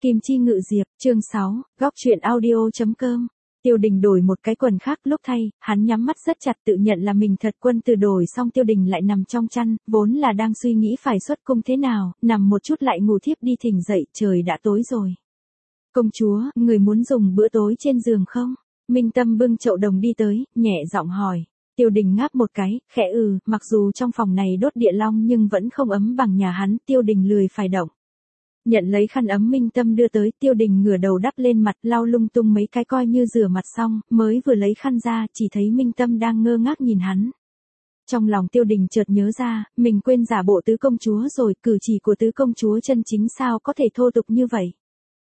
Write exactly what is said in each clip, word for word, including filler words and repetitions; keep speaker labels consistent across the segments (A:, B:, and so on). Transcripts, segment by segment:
A: Kim Chi Ngự Diệp, chương sáu, góc truyện audio.com. Tiêu Đình đổi một cái quần khác lúc thay, hắn nhắm mắt rất chặt tự nhận là mình thật quân từ đổi xong Tiêu Đình lại nằm trong chăn, vốn là đang suy nghĩ phải xuất cung thế nào, nằm một chút lại ngủ thiếp đi thỉnh dậy, trời đã tối rồi. Công chúa, người muốn dùng bữa tối trên giường không? Minh Tâm bưng chậu đồng đi tới, nhẹ giọng hỏi. Tiêu Đình ngáp một cái, khẽ ừ, mặc dù trong phòng này đốt địa long nhưng vẫn không ấm bằng nhà hắn, Tiêu Đình lười phải động. Nhận lấy khăn ấm Minh Tâm đưa tới, Tiêu Đình ngửa đầu đắp lên mặt, lau lung tung mấy cái coi như rửa mặt xong, mới vừa lấy khăn ra, chỉ thấy Minh Tâm đang ngơ ngác nhìn hắn. Trong lòng Tiêu Đình chợt nhớ ra, mình quên giả bộ tứ công chúa rồi, cử chỉ của tứ công chúa chân chính sao có thể thô tục như vậy.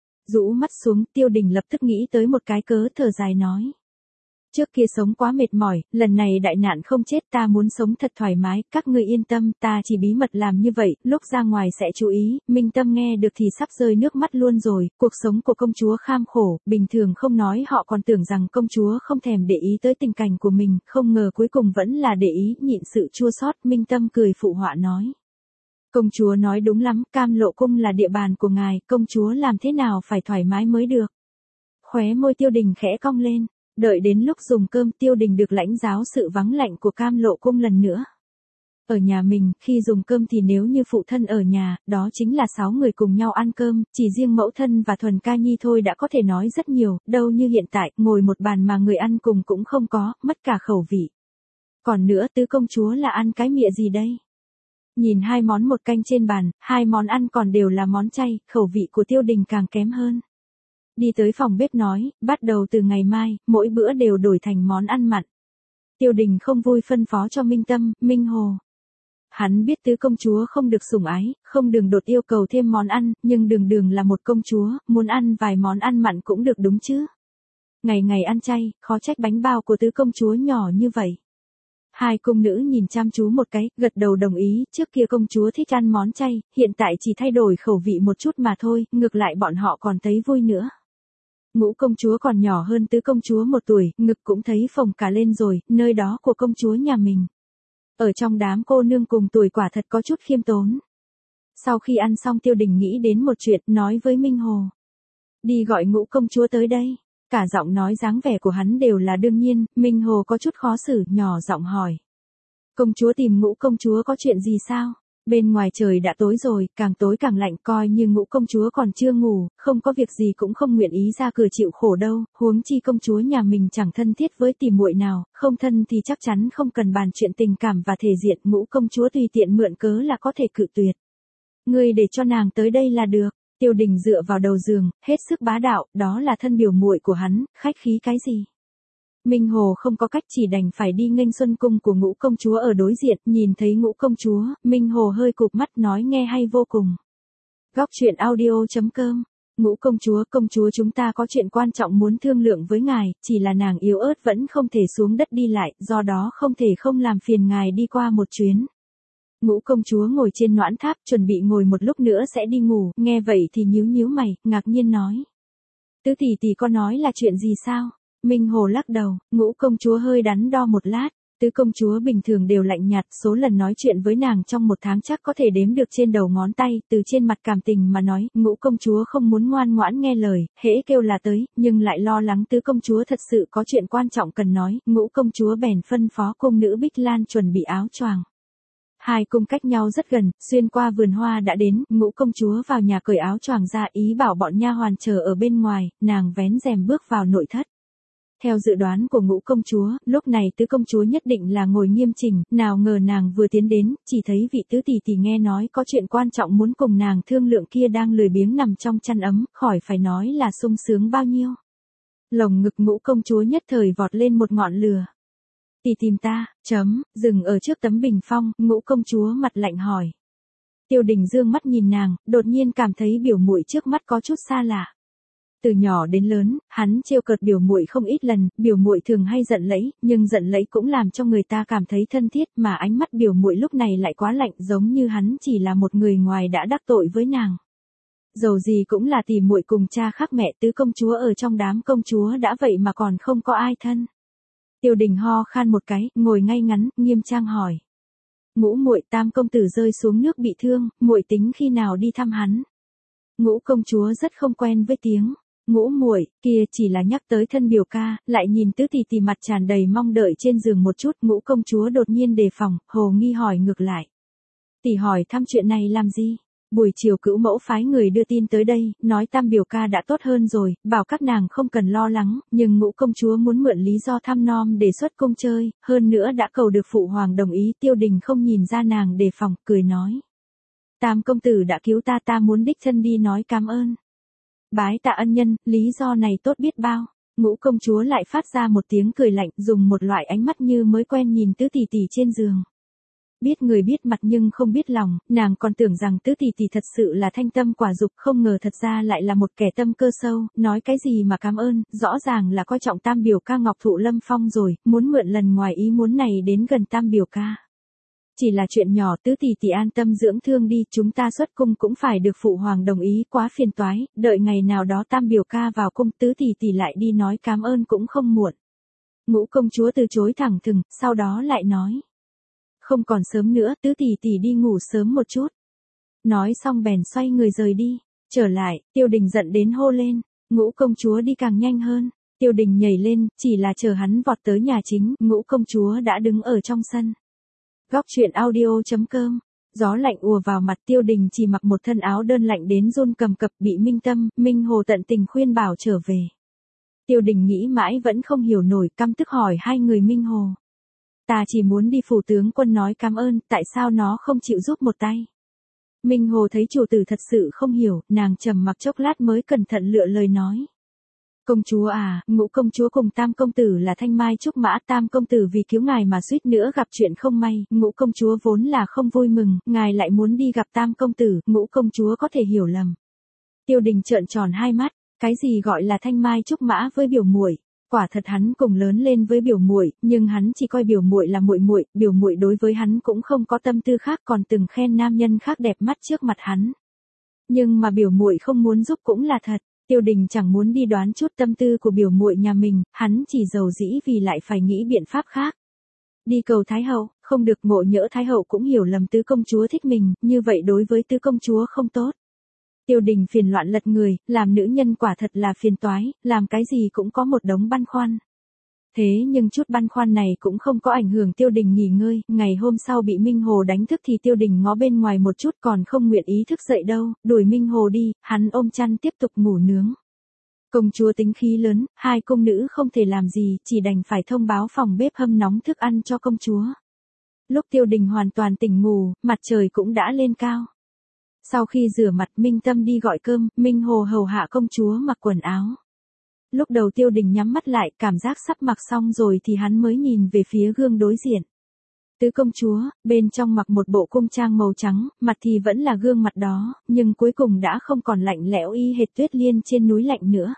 A: Rũ mắt xuống, Tiêu Đình lập tức nghĩ tới một cái cớ, thở dài nói. Trước kia sống quá mệt mỏi, lần này đại nạn không chết, ta muốn sống thật thoải mái, các ngươi yên tâm, ta chỉ bí mật làm như vậy, lúc ra ngoài sẽ chú ý. Minh Tâm nghe được thì sắp rơi nước mắt luôn rồi, cuộc sống của công chúa kham khổ, bình thường không nói họ còn tưởng rằng công chúa không thèm để ý tới tình cảnh của mình, không ngờ cuối cùng vẫn là để ý, nhịn sự chua xót. Minh Tâm cười phụ họa nói. Công chúa nói đúng lắm, Cam Lộ cung là địa bàn của ngài, công chúa làm thế nào phải thoải mái mới được. Khóe môi Tiêu Đình khẽ cong lên. Đợi đến lúc dùng cơm, Tiêu Đình được lãnh giáo sự vắng lạnh của Cam Lộ cung lần nữa. Ở nhà mình, khi dùng cơm thì nếu như phụ thân ở nhà, đó chính là sáu người cùng nhau ăn cơm, chỉ riêng mẫu thân và Thuần Ca Nhi thôi đã có thể nói rất nhiều, đâu như hiện tại, ngồi một bàn mà người ăn cùng cũng không có, mất cả khẩu vị. Còn nữa, tứ công chúa là ăn cái mịa gì đây? Nhìn hai món một canh trên bàn, hai món ăn còn đều là món chay, khẩu vị của Tiêu Đình càng kém hơn. Đi tới phòng bếp nói, bắt đầu từ ngày mai, mỗi bữa đều đổi thành món ăn mặn. Tiêu Đình không vui phân phó cho Minh Tâm, Minh Hồ. Hắn biết tứ công chúa không được sủng ái, không đường đột yêu cầu thêm món ăn, nhưng đường đường là một công chúa, muốn ăn vài món ăn mặn cũng được đúng chứ. Ngày ngày ăn chay, khó trách bánh bao của tứ công chúa nhỏ như vậy. Hai cung nữ nhìn chăm chú một cái, gật đầu đồng ý, trước kia công chúa thích ăn món chay, hiện tại chỉ thay đổi khẩu vị một chút mà thôi, ngược lại bọn họ còn thấy vui nữa. Ngũ công chúa còn nhỏ hơn tứ công chúa một tuổi, ngực cũng thấy phồng cả lên rồi, nơi đó của công chúa nhà mình. Ở trong đám cô nương cùng tuổi quả thật có chút khiêm tốn. Sau khi ăn xong Tiêu Đình nghĩ đến một chuyện, nói với Minh Hồ. Đi gọi ngũ công chúa tới đây. Cả giọng nói dáng vẻ của hắn đều là đương nhiên, Minh Hồ có chút khó xử, nhỏ giọng hỏi. Công chúa tìm ngũ công chúa có chuyện gì sao? Bên ngoài trời đã tối rồi, càng tối càng lạnh, coi như ngũ công chúa còn chưa ngủ, không có việc gì cũng không nguyện ý ra cửa chịu khổ đâu, huống chi công chúa nhà mình chẳng thân thiết với tỷ muội nào, không thân thì chắc chắn không cần bàn chuyện tình cảm và thể diện, ngũ công chúa tùy tiện mượn cớ là có thể cự tuyệt. Ngươi để cho nàng tới đây là được. Tiêu Đình dựa vào đầu giường, hết sức bá đạo, đó là thân biểu muội của hắn, khách khí cái gì? Minh Hồ không có cách chỉ đành phải đi nghênh xuân cung của ngũ công chúa ở đối diện, nhìn thấy ngũ công chúa, Minh Hồ hơi cụp mắt nói nghe hay vô cùng. Góc truyện audio.com. Ngũ công chúa, công chúa chúng ta có chuyện quan trọng muốn thương lượng với ngài, chỉ là nàng yếu ớt vẫn không thể xuống đất đi lại, do đó không thể không làm phiền ngài đi qua một chuyến. Ngũ công chúa ngồi trên noãn tháp, chuẩn bị ngồi một lúc nữa sẽ đi ngủ, nghe vậy thì nhíu nhíu mày, ngạc nhiên nói. Tứ tỷ tỷ có nói là chuyện gì sao? Minh Hồ lắc đầu, ngũ công chúa hơi đắn đo một lát, tứ công chúa bình thường đều lạnh nhạt, số lần nói chuyện với nàng trong một tháng chắc có thể đếm được trên đầu ngón tay, từ trên mặt cảm tình mà nói, ngũ công chúa không muốn ngoan ngoãn nghe lời, hễ kêu là tới, nhưng lại lo lắng tứ công chúa thật sự có chuyện quan trọng cần nói, ngũ công chúa bèn phân phó cung nữ Bích Lan chuẩn bị áo choàng. Hai cung cách nhau rất gần, xuyên qua vườn hoa đã đến, ngũ công chúa vào nhà cởi áo choàng ra ý bảo bọn nha hoàn chờ ở bên ngoài, nàng vén rèm bước vào nội thất. Theo dự đoán của ngũ công chúa, lúc này tứ công chúa nhất định là ngồi nghiêm chỉnh, nào ngờ nàng vừa tiến đến, chỉ thấy vị tứ tỷ tỷ nghe nói có chuyện quan trọng muốn cùng nàng thương lượng kia đang lười biếng nằm trong chăn ấm, khỏi phải nói là sung sướng bao nhiêu. Lồng ngực ngũ công chúa nhất thời vọt lên một ngọn lửa. Tỷ tìm ta, chấm, dừng ở trước tấm bình phong, ngũ công chúa mặt lạnh hỏi. Tiêu Đình dương mắt nhìn nàng, đột nhiên cảm thấy biểu muội trước mắt có chút xa lạ. Từ nhỏ đến lớn, hắn trêu cợt biểu muội không ít lần, biểu muội thường hay giận lẫy, nhưng giận lẫy cũng làm cho người ta cảm thấy thân thiết, mà ánh mắt biểu muội lúc này lại quá lạnh, giống như hắn chỉ là một người ngoài đã đắc tội với nàng. Dầu gì cũng là tỷ muội cùng cha khác mẹ, tứ công chúa ở trong đám công chúa đã vậy mà còn không có ai thân. Tiêu Đình ho khan một cái, ngồi ngay ngắn, nghiêm trang hỏi. Ngũ muội, tam công tử rơi xuống nước bị thương, muội tính khi nào đi thăm hắn? Ngũ công chúa rất không quen với tiếng Ngũ muội kia, chỉ là nhắc tới thân biểu ca, lại nhìn tứ tỷ tỷ mặt tràn đầy mong đợi trên giường một chút, ngũ công chúa đột nhiên đề phòng, hồ nghi hỏi ngược lại. Tỷ hỏi thăm chuyện này làm gì? Buổi chiều cữu mẫu phái người đưa tin tới đây, nói tam biểu ca đã tốt hơn rồi, bảo các nàng không cần lo lắng, nhưng ngũ công chúa muốn mượn lý do thăm nom để xuất cung chơi, hơn nữa đã cầu được phụ hoàng đồng ý. Tiêu Đình không nhìn ra nàng đề phòng, cười nói. Tam công tử đã cứu ta, ta muốn đích thân đi nói cảm ơn. Bái tạ ân nhân, lý do này tốt biết bao. Ngũ công chúa lại phát ra một tiếng cười lạnh, dùng một loại ánh mắt như mới quen nhìn tứ tỷ tỷ trên giường. Biết người biết mặt nhưng không biết lòng, nàng còn tưởng rằng tứ tỷ tỷ thật sự là thanh tâm quả dục, không ngờ thật ra lại là một kẻ tâm cơ sâu, nói cái gì mà cảm ơn, rõ ràng là coi trọng tam biểu ca Ngọc Thụ Lâm Phong rồi, muốn mượn lần ngoài ý muốn này đến gần tam biểu ca. Chỉ là chuyện nhỏ, tứ tỷ tỷ an tâm dưỡng thương đi, chúng ta xuất cung cũng phải được phụ hoàng đồng ý, quá phiền toái, đợi ngày nào đó tam biểu ca vào cung, tứ tỷ tỷ lại đi nói cảm ơn cũng không muộn. Ngũ công chúa từ chối thẳng thừng, sau đó lại nói. Không còn sớm nữa, tứ tỷ tỷ đi ngủ sớm một chút. Nói xong bèn xoay người rời đi. Trở lại, Tiêu Đình giận đến hô lên. Ngũ công chúa đi càng nhanh hơn. Tiêu Đình nhảy lên, chỉ là chờ hắn vọt tới nhà chính, ngũ công chúa đã đứng ở trong sân. Góc truyện audio chấm com. Gió lạnh ùa vào mặt, Tiêu Đình chỉ mặc một thân áo đơn lạnh đến run cầm cập, bị Minh Tâm, Minh Hồ tận tình khuyên bảo trở về. Tiêu Đình nghĩ mãi vẫn không hiểu nổi, căm tức hỏi hai người Minh Hồ. Ta chỉ muốn đi phủ tướng quân nói cảm ơn, tại sao nó không chịu giúp một tay? Minh Hồ thấy chủ tử thật sự không hiểu, nàng trầm mặc chốc lát mới cẩn thận lựa lời nói. Công chúa à, ngũ công chúa cùng tam công tử là thanh mai trúc mã, tam công tử vì cứu ngài mà suýt nữa gặp chuyện không may, ngũ công chúa vốn là không vui mừng, ngài lại muốn đi gặp tam công tử, ngũ công chúa có thể hiểu lầm. Tiêu Đình trợn tròn hai mắt, cái gì gọi là thanh mai trúc mã với biểu muội? Quả thật hắn cùng lớn lên với biểu muội, nhưng hắn chỉ coi biểu muội là muội muội, biểu muội đối với hắn cũng không có tâm tư khác, còn từng khen nam nhân khác đẹp mắt trước mặt hắn. Nhưng mà biểu muội không muốn giúp cũng là thật. Tiêu Đình chẳng muốn đi đoán chút tâm tư của biểu muội nhà mình, hắn chỉ giàu dĩ vì lại phải nghĩ biện pháp khác. Đi cầu Thái hậu, không được, ngộ nhỡ Thái hậu cũng hiểu lầm tứ công chúa thích mình, như vậy đối với tứ công chúa không tốt. Tiêu Đình phiền loạn lật người, làm nữ nhân quả thật là phiền toái, làm cái gì cũng có một đống băn khoăn. Thế nhưng chút băn khoăn này cũng không có ảnh hưởng Tiêu Đình nghỉ ngơi, ngày hôm sau bị Minh Hồ đánh thức thì Tiêu Đình ngó bên ngoài một chút, còn không nguyện ý thức dậy đâu, đuổi Minh Hồ đi, hắn ôm chăn tiếp tục ngủ nướng. Công chúa tính khí lớn, hai cung nữ không thể làm gì, chỉ đành phải thông báo phòng bếp hâm nóng thức ăn cho công chúa. Lúc Tiêu Đình hoàn toàn tỉnh ngủ, mặt trời cũng đã lên cao. Sau khi rửa mặt, Minh Tâm đi gọi cơm, Minh Hồ hầu hạ công chúa mặc quần áo. Lúc đầu Tiêu Đình nhắm mắt lại, cảm giác sắp mặc xong rồi thì hắn mới nhìn về phía gương đối diện. Tứ công chúa, bên trong mặc một bộ cung trang màu trắng, mặt thì vẫn là gương mặt đó, nhưng cuối cùng đã không còn lạnh lẽo y hệt tuyết liên trên núi lạnh nữa.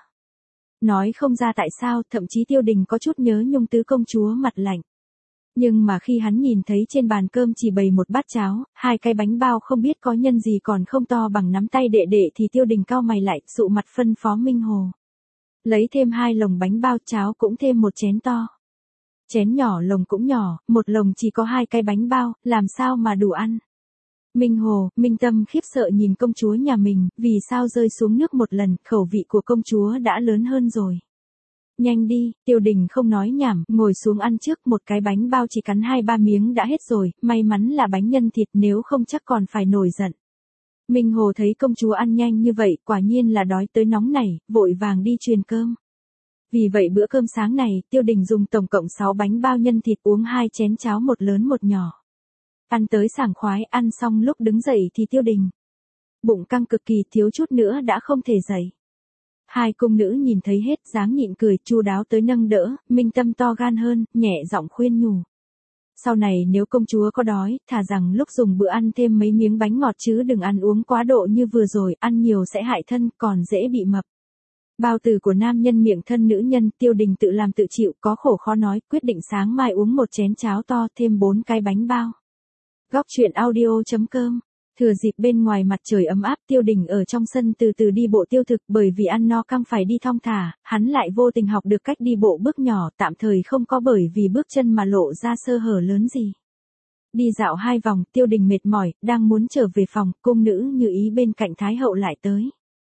A: Nói không ra tại sao, thậm chí Tiêu Đình có chút nhớ nhung tứ công chúa mặt lạnh. Nhưng mà khi hắn nhìn thấy trên bàn cơm chỉ bày một bát cháo, hai cái bánh bao không biết có nhân gì còn không to bằng nắm tay đệ đệ thì Tiêu Đình cau mày lại, sụ mặt phân phó Minh Hồ. Lấy thêm hai lồng bánh bao, cháo cũng thêm một chén to. Chén nhỏ lồng cũng nhỏ, một lồng chỉ có hai cái bánh bao, làm sao mà đủ ăn. Minh Hồ, Minh Tâm khiếp sợ nhìn công chúa nhà mình, vì sao rơi xuống nước một lần, khẩu vị của công chúa đã lớn hơn rồi. Nhanh đi, Tiêu Đình không nói nhảm, ngồi xuống ăn trước, một cái bánh bao chỉ cắn hai ba miếng đã hết rồi, may mắn là bánh nhân thịt, nếu không chắc còn phải nổi giận. Minh Hồ thấy công chúa ăn nhanh như vậy, quả nhiên là đói tới nóng nảy, vội vàng đi truyền cơm. Vì vậy bữa cơm sáng này, Tiêu Đình dùng tổng cộng sáu bánh bao nhân thịt, uống hai chén cháo, một lớn một nhỏ. Ăn tới sảng khoái, ăn xong lúc đứng dậy thì Tiêu Đình bụng căng cực kỳ, thiếu chút nữa đã không thể dậy. Hai cung nữ nhìn thấy hết, dáng nhịn cười, chu đáo tới nâng đỡ, Minh Tâm to gan hơn, nhẹ giọng khuyên nhủ. Sau này nếu công chúa có đói, thà rằng lúc dùng bữa ăn thêm mấy miếng bánh ngọt chứ đừng ăn uống quá độ như vừa rồi, ăn nhiều sẽ hại thân, còn dễ bị mập. Bao tử của nam nhân miệng thân nữ nhân, Tiêu Đình tự làm tự chịu, có khổ khó nói, quyết định sáng mai uống một chén cháo to, thêm bốn cái bánh bao. Góc truyện audio chấm com. Thừa dịp bên ngoài mặt trời ấm áp, Tiêu Đình ở trong sân từ từ đi bộ tiêu thực, bởi vì ăn no căng phải đi thong thả, hắn lại vô tình học được cách đi bộ bước nhỏ, tạm thời không có bởi vì bước chân mà lộ ra sơ hở lớn gì. Đi dạo hai vòng, Tiêu Đình mệt mỏi, đang muốn trở về phòng, cung nữ Như Ý bên cạnh Thái hậu lại tới.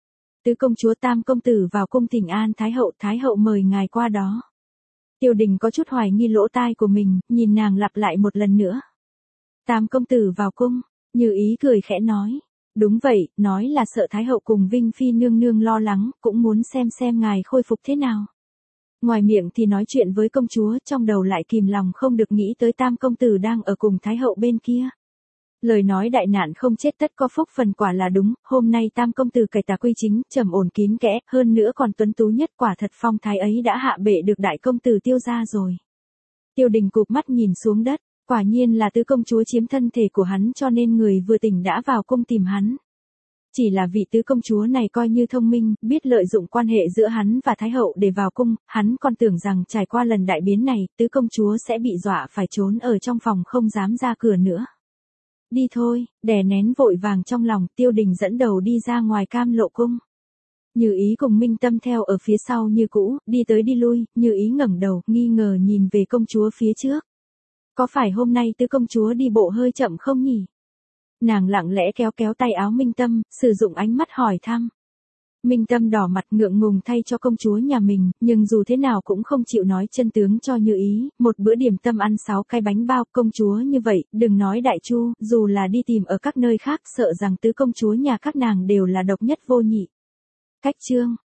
A: tứ công chúa tam công tử vào cung thỉnh an Thái hậu, Thái hậu mời ngài qua đó. Tiêu Đình có chút hoài nghi lỗ tai của mình, nhìn nàng lặp lại một lần nữa. Tam công tử vào cung, Như Ý cười khẽ nói. Đúng vậy, nói là sợ Thái hậu cùng Vinh Phi nương nương lo lắng, cũng muốn xem xem ngài khôi phục thế nào. Ngoài miệng thì nói chuyện với công chúa, trong đầu lại kìm lòng không được nghĩ tới tam công tử đang ở cùng Thái hậu bên kia. Lời nói đại nạn không chết tất có phúc phần quả là đúng, hôm nay tam công tử cải tà quy chính, trầm ổn kín kẽ, hơn nữa còn tuấn tú nhất, quả thật phong thái ấy đã hạ bệ được đại công tử Tiêu gia rồi. Tiêu Đình cụp mắt nhìn xuống đất, quả nhiên là tứ công chúa chiếm thân thể của hắn cho nên người vừa tỉnh đã vào cung tìm hắn. Chỉ là vị tứ công chúa này coi như thông minh, biết lợi dụng quan hệ giữa hắn và Thái hậu để vào cung, hắn còn tưởng rằng trải qua lần đại biến này, tứ công chúa sẽ bị dọa phải trốn ở trong phòng không dám ra cửa nữa. Đi thôi, đè nén vội vàng trong lòng, Tiêu Đình dẫn đầu đi ra ngoài Cam Lộ cung. Như Ý cùng Minh Tâm theo ở phía sau như cũ, đi tới đi lui, Như Ý ngẩng đầu, nghi ngờ nhìn về công chúa phía trước. Có phải hôm nay tứ công chúa đi bộ hơi chậm không nhỉ? Nàng lặng lẽ kéo kéo tay áo Minh Tâm, sử dụng ánh mắt hỏi thăm. Minh Tâm đỏ mặt ngượng ngùng thay cho công chúa nhà mình, nhưng dù thế nào cũng không chịu nói chân tướng cho Như Ý, một bữa điểm tâm ăn sáu cái bánh bao, công chúa như vậy, đừng nói đại chu, dù là đi tìm ở các nơi khác sợ rằng tứ công chúa nhà các nàng đều là độc nhất vô nhị. Cách chương